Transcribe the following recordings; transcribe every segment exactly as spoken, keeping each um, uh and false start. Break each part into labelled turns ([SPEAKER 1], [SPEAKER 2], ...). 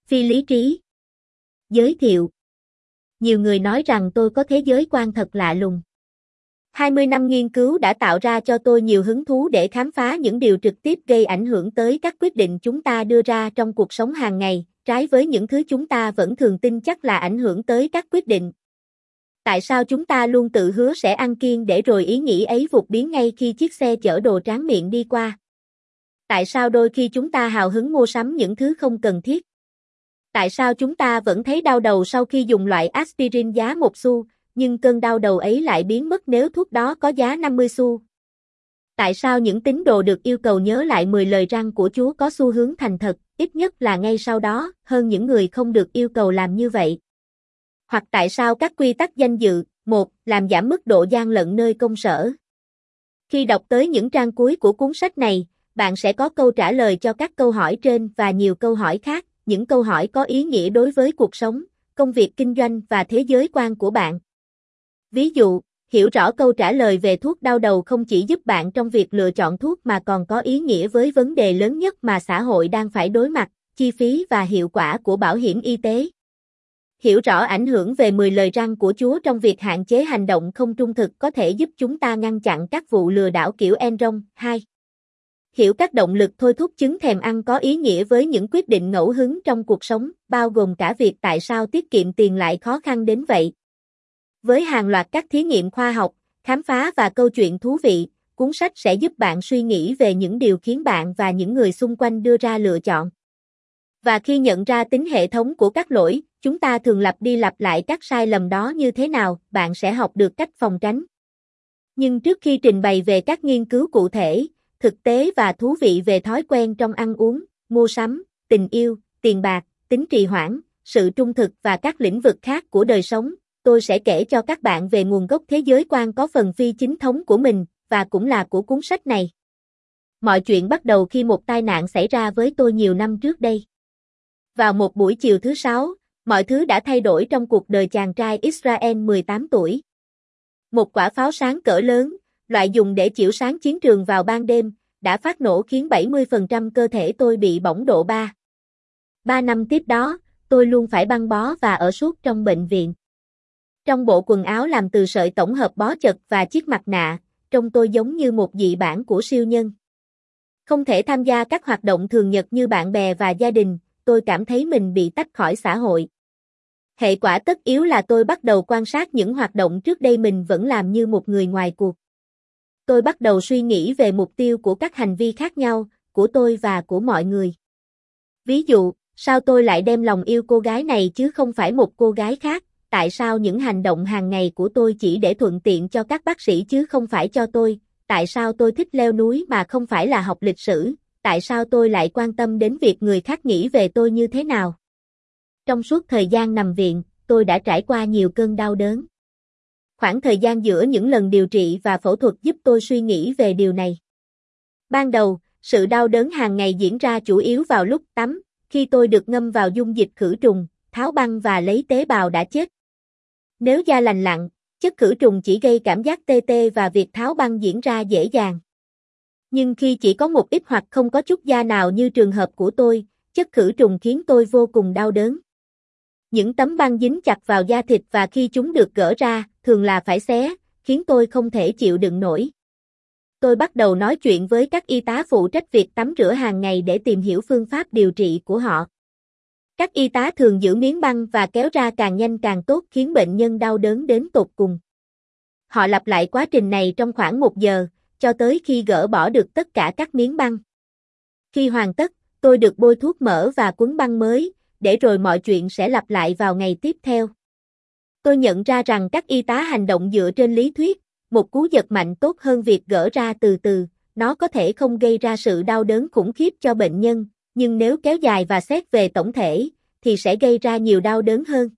[SPEAKER 1] Phi lý trí. Giới thiệu. Nhiều người nói rằng tôi có thế giới quan thật lạ lùng. hai mươi năm nghiên cứu đã tạo ra cho tôi nhiều hứng thú để khám phá những điều trực tiếp gây ảnh hưởng tới các quyết định chúng ta đưa ra trong cuộc sống hàng ngày, trái với những thứ chúng ta vẫn thường tin chắc là ảnh hưởng tới các quyết định. Tại sao chúng ta luôn tự hứa sẽ ăn kiêng để rồi ý nghĩ ấy vụt biến ngay khi chiếc xe chở đồ tráng miệng đi qua? Tại sao đôi khi chúng ta hào hứng mua sắm những thứ không cần thiết? Tại sao chúng ta vẫn thấy đau đầu sau khi dùng loại aspirin giá một xu, nhưng cơn đau đầu ấy lại biến mất nếu thuốc đó có giá năm mươi xu? Tại sao những tín đồ được yêu cầu nhớ lại mười lời răn của Chúa có xu hướng thành thật, ít nhất là ngay sau đó, hơn những người không được yêu cầu làm như vậy? Hoặc tại sao các quy tắc danh dự, một, làm giảm mức độ gian lận nơi công sở? Khi đọc tới những trang cuối của cuốn sách này, bạn sẽ có câu trả lời cho các câu hỏi trên và nhiều câu hỏi khác, những câu hỏi có ý nghĩa đối với cuộc sống, công việc kinh doanh và thế giới quan của bạn. Ví dụ, hiểu rõ câu trả lời về thuốc đau đầu không chỉ giúp bạn trong việc lựa chọn thuốc mà còn có ý nghĩa với vấn đề lớn nhất mà xã hội đang phải đối mặt, chi phí và hiệu quả của bảo hiểm y tế. Hiểu rõ ảnh hưởng về mười lời răn của Chúa trong việc hạn chế hành động không trung thực có thể giúp chúng ta ngăn chặn các vụ lừa đảo kiểu Enron. hai. Hiểu các động lực thôi thúc chứng thèm ăn có ý nghĩa với những quyết định ngẫu hứng trong cuộc sống, bao gồm cả việc tại sao tiết kiệm tiền lại khó khăn đến vậy. Với hàng loạt các thí nghiệm khoa học, khám phá và câu chuyện thú vị, cuốn sách sẽ giúp bạn suy nghĩ về những điều khiến bạn và những người xung quanh đưa ra lựa chọn. Và khi nhận ra tính hệ thống của các lỗi, chúng ta thường lặp đi lặp lại các sai lầm đó như thế nào, bạn sẽ học được cách phòng tránh. Nhưng trước khi trình bày về các nghiên cứu cụ thể, thực tế và thú vị về thói quen trong ăn uống, mua sắm, tình yêu, tiền bạc, tính trì hoãn, sự trung thực và các lĩnh vực khác của đời sống, tôi sẽ kể cho các bạn về nguồn gốc thế giới quan có phần phi chính thống của mình, và cũng là của cuốn sách này. Mọi chuyện bắt đầu khi một tai nạn xảy ra với tôi nhiều năm trước đây. Vào một buổi chiều thứ sáu, mọi thứ đã thay đổi trong cuộc đời chàng trai Israel mười tám tuổi. Một quả pháo sáng cỡ lớn, loại dùng để chiếu sáng chiến trường vào ban đêm, đã phát nổ khiến bảy mươi phần trăm cơ thể tôi bị bỏng độ ba. Ba năm tiếp đó, tôi luôn phải băng bó và ở suốt trong bệnh viện. Trong bộ quần áo làm từ sợi tổng hợp bó chật và chiếc mặt nạ, trông tôi giống như một dị bản của siêu nhân. Không thể tham gia các hoạt động thường nhật như bạn bè và gia đình, tôi cảm thấy mình bị tách khỏi xã hội. Hệ quả tất yếu là tôi bắt đầu quan sát những hoạt động trước đây mình vẫn làm như một người ngoài cuộc. Tôi bắt đầu suy nghĩ về mục tiêu của các hành vi khác nhau, của tôi và của mọi người. Ví dụ, sao tôi lại đem lòng yêu cô gái này chứ không phải một cô gái khác? Tại sao những hành động hàng ngày của tôi chỉ để thuận tiện cho các bác sĩ chứ không phải cho tôi? Tại sao tôi thích leo núi mà không phải là học lịch sử? Tại sao tôi lại quan tâm đến việc người khác nghĩ về tôi như thế nào? Trong suốt thời gian nằm viện, tôi đã trải qua nhiều cơn đau đớn. Khoảng thời gian giữa những lần điều trị và phẫu thuật giúp tôi suy nghĩ về điều này. Ban đầu, sự đau đớn hàng ngày diễn ra chủ yếu vào lúc tắm, khi tôi được ngâm vào dung dịch khử trùng, tháo băng và lấy tế bào đã chết. Nếu da lành lặn, chất khử trùng chỉ gây cảm giác tê tê và việc tháo băng diễn ra dễ dàng. Nhưng khi chỉ có một ít hoặc không có chút da nào như trường hợp của tôi, chất khử trùng khiến tôi vô cùng đau đớn. Những tấm băng dính chặt vào da thịt và khi chúng được gỡ ra, thường là phải xé, khiến tôi không thể chịu đựng nổi. Tôi bắt đầu nói chuyện với các y tá phụ trách việc tắm rửa hàng ngày để tìm hiểu phương pháp điều trị của họ. Các y tá thường giữ miếng băng và kéo ra càng nhanh càng tốt khiến bệnh nhân đau đớn đến tột cùng. Họ lặp lại quá trình này trong khoảng một giờ, cho tới khi gỡ bỏ được tất cả các miếng băng. Khi hoàn tất, tôi được bôi thuốc mỡ và quấn băng mới, để rồi mọi chuyện sẽ lặp lại vào ngày tiếp theo. Tôi nhận ra rằng các y tá hành động dựa trên lý thuyết, một cú giật mạnh tốt hơn việc gỡ ra từ từ, nó có thể không gây ra sự đau đớn khủng khiếp cho bệnh nhân, nhưng nếu kéo dài và xét về tổng thể, thì sẽ gây ra nhiều đau đớn hơn.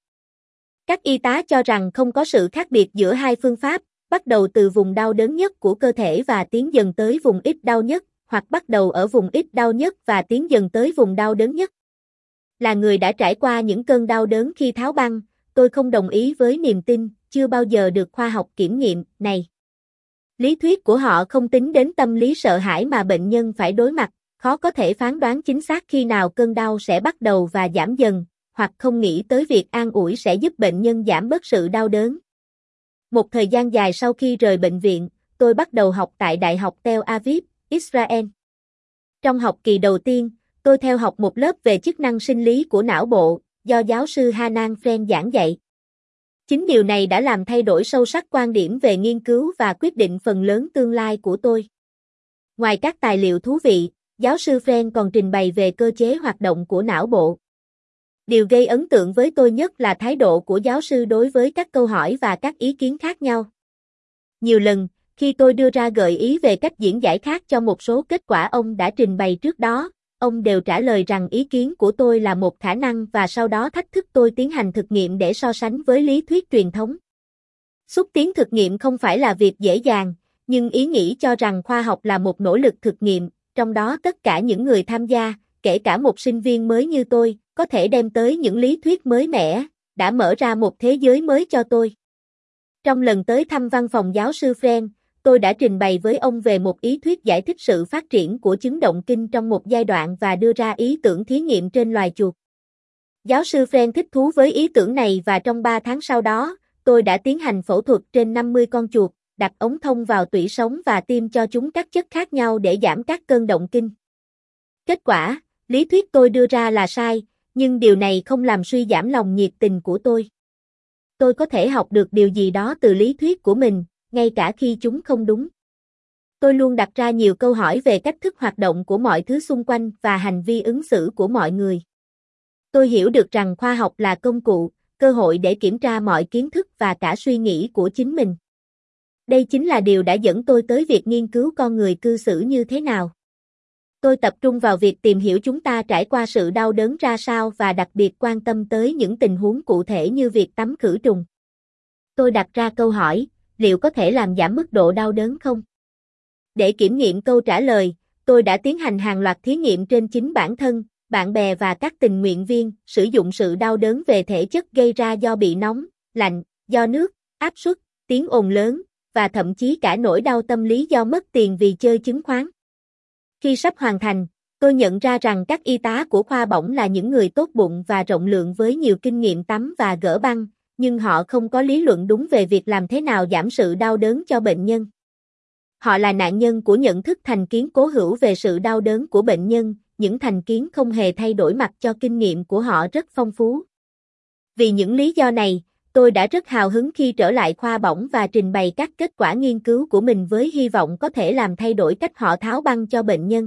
[SPEAKER 1] Các y tá cho rằng không có sự khác biệt giữa hai phương pháp, bắt đầu từ vùng đau đớn nhất của cơ thể và tiến dần tới vùng ít đau nhất, hoặc bắt đầu ở vùng ít đau nhất và tiến dần tới vùng đau đớn nhất. Là người đã trải qua những cơn đau đớn khi tháo băng, tôi không đồng ý với niềm tin, chưa bao giờ được khoa học kiểm nghiệm, này. Lý thuyết của họ không tính đến tâm lý sợ hãi mà bệnh nhân phải đối mặt, khó có thể phán đoán chính xác khi nào cơn đau sẽ bắt đầu và giảm dần, hoặc không nghĩ tới việc an ủi sẽ giúp bệnh nhân giảm bớt sự đau đớn. Một thời gian dài sau khi rời bệnh viện, tôi bắt đầu học tại Đại học Tel Aviv, Israel. Trong học kỳ đầu tiên, tôi theo học một lớp về chức năng sinh lý của não bộ, do giáo sư Hanan Fren giảng dạy. Chính điều này đã làm thay đổi sâu sắc quan điểm về nghiên cứu và quyết định phần lớn tương lai của tôi. Ngoài các tài liệu thú vị, giáo sư Fren còn trình bày về cơ chế hoạt động của não bộ. Điều gây ấn tượng với tôi nhất là thái độ của giáo sư đối với các câu hỏi và các ý kiến khác nhau. Nhiều lần, khi tôi đưa ra gợi ý về cách diễn giải khác cho một số kết quả ông đã trình bày trước đó, ông đều trả lời rằng ý kiến của tôi là một khả năng và sau đó thách thức tôi tiến hành thực nghiệm để so sánh với lý thuyết truyền thống. Xúc tiến thực nghiệm không phải là việc dễ dàng, nhưng ý nghĩ cho rằng khoa học là một nỗ lực thực nghiệm, trong đó tất cả những người tham gia, kể cả một sinh viên mới như tôi, có thể đem tới những lý thuyết mới mẻ, đã mở ra một thế giới mới cho tôi. Trong lần tới thăm văn phòng giáo sư Fren, tôi đã trình bày với ông về một ý thuyết giải thích sự phát triển của chứng động kinh trong một giai đoạn và đưa ra ý tưởng thí nghiệm trên loài chuột. Giáo sư Fren thích thú với ý tưởng này và trong ba tháng sau đó, tôi đã tiến hành phẫu thuật trên năm mươi con chuột, đặt ống thông vào tủy sống và tiêm cho chúng các chất khác nhau để giảm các cơn động kinh. Kết quả, lý thuyết tôi đưa ra là sai, nhưng điều này không làm suy giảm lòng nhiệt tình của tôi. Tôi có thể học được điều gì đó từ lý thuyết của mình, ngay cả khi chúng không đúng. Tôi luôn đặt ra nhiều câu hỏi về cách thức hoạt động của mọi thứ xung quanh và hành vi ứng xử của mọi người. Tôi hiểu được rằng khoa học là công cụ, cơ hội để kiểm tra mọi kiến thức và cả suy nghĩ của chính mình. Đây chính là điều đã dẫn tôi tới việc nghiên cứu con người cư xử như thế nào. Tôi tập trung vào việc tìm hiểu chúng ta trải qua sự đau đớn ra sao và đặc biệt quan tâm tới những tình huống cụ thể như việc tắm khử trùng. Tôi đặt ra câu hỏi, liệu có thể làm giảm mức độ đau đớn không? Để kiểm nghiệm câu trả lời, tôi đã tiến hành hàng loạt thí nghiệm trên chính bản thân, bạn bè và các tình nguyện viên, sử dụng sự đau đớn về thể chất gây ra do bị nóng, lạnh, do nước, áp suất, tiếng ồn lớn, và thậm chí cả nỗi đau tâm lý do mất tiền vì chơi chứng khoán. Khi sắp hoàn thành, tôi nhận ra rằng các y tá của khoa bỏng là những người tốt bụng và rộng lượng với nhiều kinh nghiệm tắm và gỡ băng, nhưng họ không có lý luận đúng về việc làm thế nào giảm sự đau đớn cho bệnh nhân. Họ là nạn nhân của nhận thức thành kiến cố hữu về sự đau đớn của bệnh nhân, những thành kiến không hề thay đổi mặc cho kinh nghiệm của họ rất phong phú. Vì những lý do này, tôi đã rất hào hứng khi trở lại khoa bỏng và trình bày các kết quả nghiên cứu của mình với hy vọng có thể làm thay đổi cách họ tháo băng cho bệnh nhân.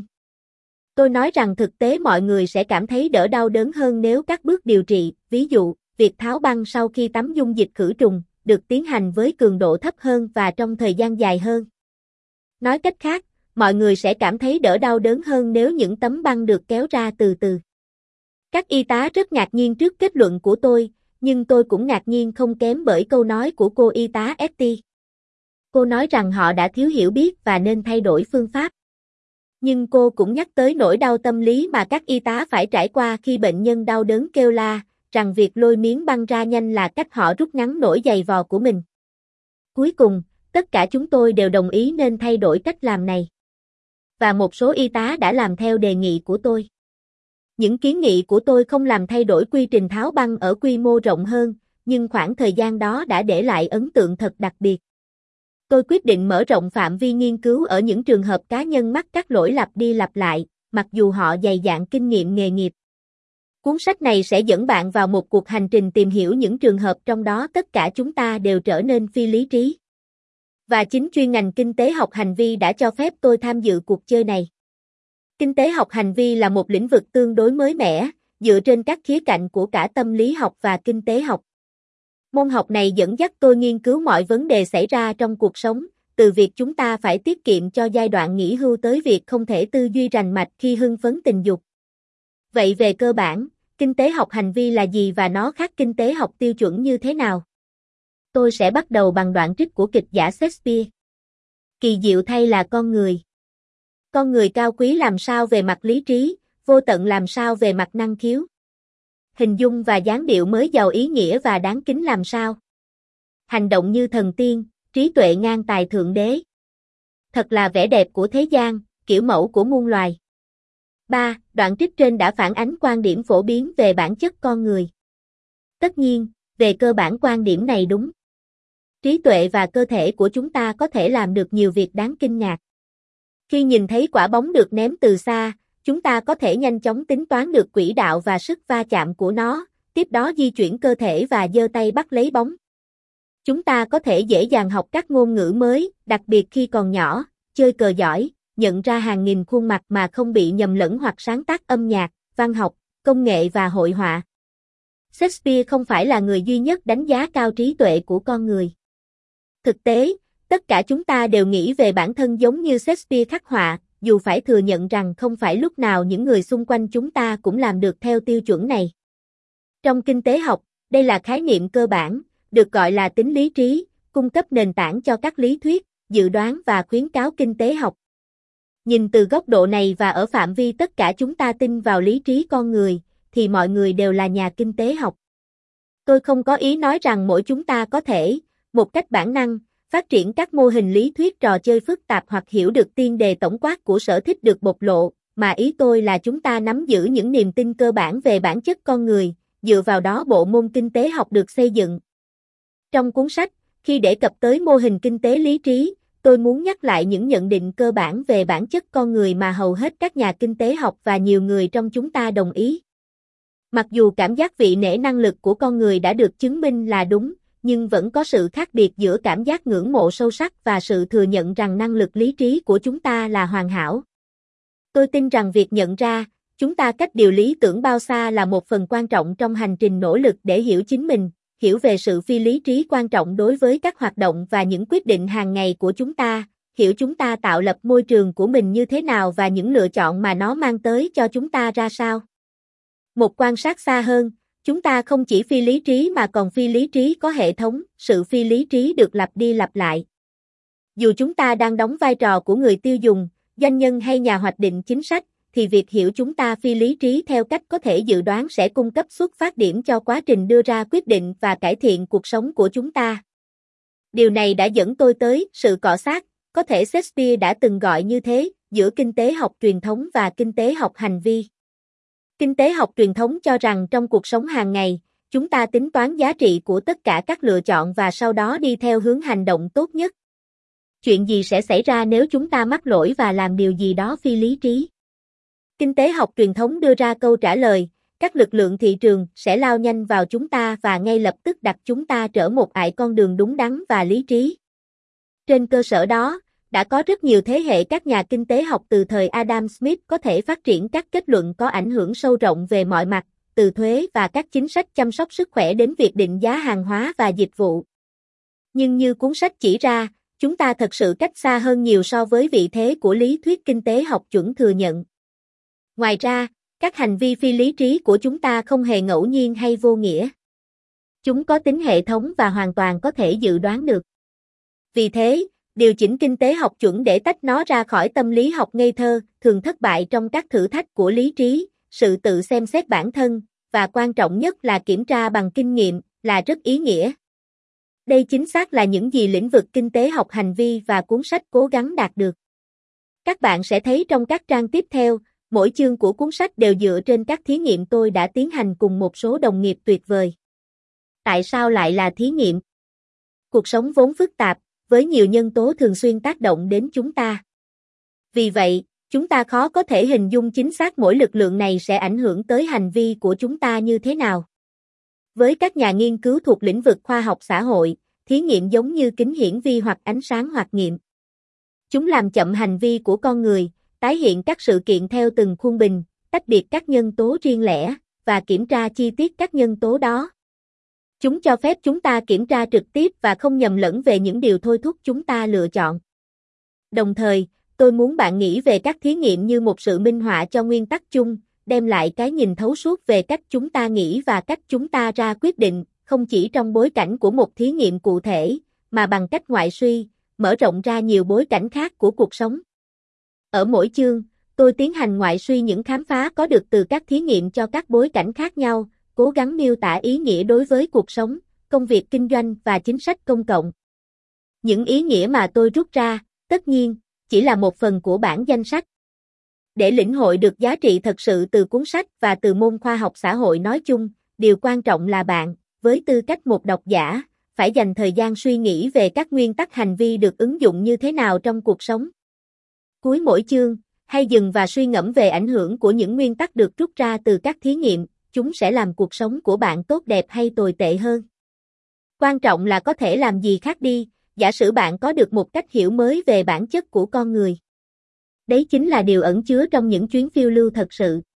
[SPEAKER 1] Tôi nói rằng thực tế mọi người sẽ cảm thấy đỡ đau đớn hơn nếu các bước điều trị, ví dụ, việc tháo băng sau khi tắm dung dịch khử trùng, được tiến hành với cường độ thấp hơn và trong thời gian dài hơn. Nói cách khác, mọi người sẽ cảm thấy đỡ đau đớn hơn nếu những tấm băng được kéo ra từ từ. Các y tá rất ngạc nhiên trước kết luận của tôi, nhưng tôi cũng ngạc nhiên không kém bởi câu nói của cô y tá Etty. Cô nói rằng họ đã thiếu hiểu biết và nên thay đổi phương pháp. Nhưng cô cũng nhắc tới nỗi đau tâm lý mà các y tá phải trải qua khi bệnh nhân đau đớn kêu la, rằng việc lôi miếng băng ra nhanh là cách họ rút ngắn nỗi dày vò của mình. Cuối cùng, tất cả chúng tôi đều đồng ý nên thay đổi cách làm này. Và một số y tá đã làm theo đề nghị của tôi. Những kiến nghị của tôi không làm thay đổi quy trình tháo băng ở quy mô rộng hơn, nhưng khoảng thời gian đó đã để lại ấn tượng thật đặc biệt. Tôi quyết định mở rộng phạm vi nghiên cứu ở những trường hợp cá nhân mắc các lỗi lặp đi lặp lại, mặc dù họ dày dạn kinh nghiệm nghề nghiệp. Cuốn sách này sẽ dẫn bạn vào một cuộc hành trình tìm hiểu những trường hợp trong đó tất cả chúng ta đều trở nên phi lý trí. Và chính chuyên ngành kinh tế học hành vi đã cho phép tôi tham dự cuộc chơi này. Kinh tế học hành vi là một lĩnh vực tương đối mới mẻ, dựa trên các khía cạnh của cả tâm lý học và kinh tế học. Môn học này dẫn dắt tôi nghiên cứu mọi vấn đề xảy ra trong cuộc sống, từ việc chúng ta phải tiết kiệm cho giai đoạn nghỉ hưu tới việc không thể tư duy rành mạch khi hưng phấn tình dục. Vậy về cơ bản, kinh tế học hành vi là gì và nó khác kinh tế học tiêu chuẩn như thế nào? Tôi sẽ bắt đầu bằng đoạn trích của kịch giả Shakespeare. Kỳ diệu thay là con người. Con người cao quý làm sao về mặt lý trí, vô tận làm sao về mặt năng khiếu. Hình dung và dáng điệu mới giàu ý nghĩa và đáng kính làm sao. Hành động như thần tiên, trí tuệ ngang tài thượng đế. Thật là vẻ đẹp của thế gian, kiểu mẫu của muôn loài. ba. Đoạn trích trên đã phản ánh quan điểm phổ biến về bản chất con người. Tất nhiên, về cơ bản quan điểm này đúng. Trí tuệ và cơ thể của chúng ta có thể làm được nhiều việc đáng kinh ngạc. Khi nhìn thấy quả bóng được ném từ xa, chúng ta có thể nhanh chóng tính toán được quỹ đạo và sức va chạm của nó, tiếp đó di chuyển cơ thể và giơ tay bắt lấy bóng. Chúng ta có thể dễ dàng học các ngôn ngữ mới, đặc biệt khi còn nhỏ, chơi cờ giỏi, nhận ra hàng nghìn khuôn mặt mà không bị nhầm lẫn hoặc sáng tác âm nhạc, văn học, công nghệ và hội họa. Shakespeare không phải là người duy nhất đánh giá cao trí tuệ của con người. Thực tế, tất cả chúng ta đều nghĩ về bản thân giống như Shakespeare khắc họa, dù phải thừa nhận rằng không phải lúc nào những người xung quanh chúng ta cũng làm được theo tiêu chuẩn này. Trong kinh tế học, đây là khái niệm cơ bản, được gọi là tính lý trí, cung cấp nền tảng cho các lý thuyết, dự đoán và khuyến cáo kinh tế học. Nhìn từ góc độ này và ở phạm vi tất cả chúng ta tin vào lý trí con người, thì mọi người đều là nhà kinh tế học. Tôi không có ý nói rằng mỗi chúng ta có thể, một cách bản năng, phát triển các mô hình lý thuyết trò chơi phức tạp hoặc hiểu được tiên đề tổng quát của sở thích được bộc lộ, mà ý tôi là chúng ta nắm giữ những niềm tin cơ bản về bản chất con người, dựa vào đó bộ môn kinh tế học được xây dựng. Trong cuốn sách, khi đề cập tới mô hình kinh tế lý trí, tôi muốn nhắc lại những nhận định cơ bản về bản chất con người mà hầu hết các nhà kinh tế học và nhiều người trong chúng ta đồng ý. Mặc dù cảm giác vị nể năng lực của con người đã được chứng minh là đúng, nhưng vẫn có sự khác biệt giữa cảm giác ngưỡng mộ sâu sắc và sự thừa nhận rằng năng lực lý trí của chúng ta là hoàn hảo. Tôi tin rằng việc nhận ra, chúng ta cách điều lý tưởng bao xa là một phần quan trọng trong hành trình nỗ lực để hiểu chính mình, hiểu về sự phi lý trí quan trọng đối với các hoạt động và những quyết định hàng ngày của chúng ta, hiểu chúng ta tạo lập môi trường của mình như thế nào và những lựa chọn mà nó mang tới cho chúng ta ra sao. Một quan sát xa hơn, chúng ta không chỉ phi lý trí mà còn phi lý trí có hệ thống, sự phi lý trí được lặp đi lặp lại. Dù chúng ta đang đóng vai trò của người tiêu dùng, doanh nhân hay nhà hoạch định chính sách, thì việc hiểu chúng ta phi lý trí theo cách có thể dự đoán sẽ cung cấp xuất phát điểm cho quá trình đưa ra quyết định và cải thiện cuộc sống của chúng ta. Điều này đã dẫn tôi tới sự cọ xát, có thể Shakespeare đã từng gọi như thế, giữa kinh tế học truyền thống và kinh tế học hành vi. Kinh tế học truyền thống cho rằng trong cuộc sống hàng ngày, chúng ta tính toán giá trị của tất cả các lựa chọn và sau đó đi theo hướng hành động tốt nhất. Chuyện gì sẽ xảy ra nếu chúng ta mắc lỗi và làm điều gì đó phi lý trí? Kinh tế học truyền thống đưa ra câu trả lời, các lực lượng thị trường sẽ lao nhanh vào chúng ta và ngay lập tức đặt chúng ta trở một ải con đường đúng đắn và lý trí. Trên cơ sở đó, đã có rất nhiều thế hệ các nhà kinh tế học từ thời Adam Smith có thể phát triển các kết luận có ảnh hưởng sâu rộng về mọi mặt, từ thuế và các chính sách chăm sóc sức khỏe đến việc định giá hàng hóa và dịch vụ. Nhưng như cuốn sách chỉ ra, chúng ta thật sự cách xa hơn nhiều so với vị thế của lý thuyết kinh tế học chuẩn thừa nhận. Ngoài ra, các hành vi phi lý trí của chúng ta không hề ngẫu nhiên hay vô nghĩa. Chúng có tính hệ thống và hoàn toàn có thể dự đoán được. Vì thế, điều chỉnh kinh tế học chuẩn để tách nó ra khỏi tâm lý học ngây thơ, thường thất bại trong các thử thách của lý trí, sự tự xem xét bản thân, và quan trọng nhất là kiểm tra bằng kinh nghiệm, là rất ý nghĩa. Đây chính xác là những gì lĩnh vực kinh tế học hành vi và cuốn sách cố gắng đạt được. Các bạn sẽ thấy trong các trang tiếp theo, mỗi chương của cuốn sách đều dựa trên các thí nghiệm tôi đã tiến hành cùng một số đồng nghiệp tuyệt vời. Tại sao lại là thí nghiệm? Cuộc sống vốn phức tạp, với nhiều nhân tố thường xuyên tác động đến chúng ta. Vì vậy, chúng ta khó có thể hình dung chính xác mỗi lực lượng này sẽ ảnh hưởng tới hành vi của chúng ta như thế nào. Với các nhà nghiên cứu thuộc lĩnh vực khoa học xã hội, thí nghiệm giống như kính hiển vi hoặc ánh sáng hoạt nghiệm. Chúng làm chậm hành vi của con người, tái hiện các sự kiện theo từng khuôn bình, tách biệt các nhân tố riêng lẻ, và kiểm tra chi tiết các nhân tố đó. Chúng cho phép chúng ta kiểm tra trực tiếp và không nhầm lẫn về những điều thôi thúc chúng ta lựa chọn. Đồng thời, tôi muốn bạn nghĩ về các thí nghiệm như một sự minh họa cho nguyên tắc chung, đem lại cái nhìn thấu suốt về cách chúng ta nghĩ và cách chúng ta ra quyết định, không chỉ trong bối cảnh của một thí nghiệm cụ thể, mà bằng cách ngoại suy, mở rộng ra nhiều bối cảnh khác của cuộc sống. Ở mỗi chương, tôi tiến hành ngoại suy những khám phá có được từ các thí nghiệm cho các bối cảnh khác nhau, cố gắng miêu tả ý nghĩa đối với cuộc sống, công việc kinh doanh và chính sách công cộng. Những ý nghĩa mà tôi rút ra, tất nhiên, chỉ là một phần của bản danh sách. Để lĩnh hội được giá trị thật sự từ cuốn sách và từ môn khoa học xã hội nói chung, điều quan trọng là bạn, với tư cách một độc giả, phải dành thời gian suy nghĩ về các nguyên tắc hành vi được ứng dụng như thế nào trong cuộc sống. Cuối mỗi chương, hãy dừng và suy ngẫm về ảnh hưởng của những nguyên tắc được rút ra từ các thí nghiệm, chúng sẽ làm cuộc sống của bạn tốt đẹp hay tồi tệ hơn. Quan trọng là có thể làm gì khác đi, giả sử bạn có được một cách hiểu mới về bản chất của con người. Đấy chính là điều ẩn chứa trong những chuyến phiêu lưu thật sự.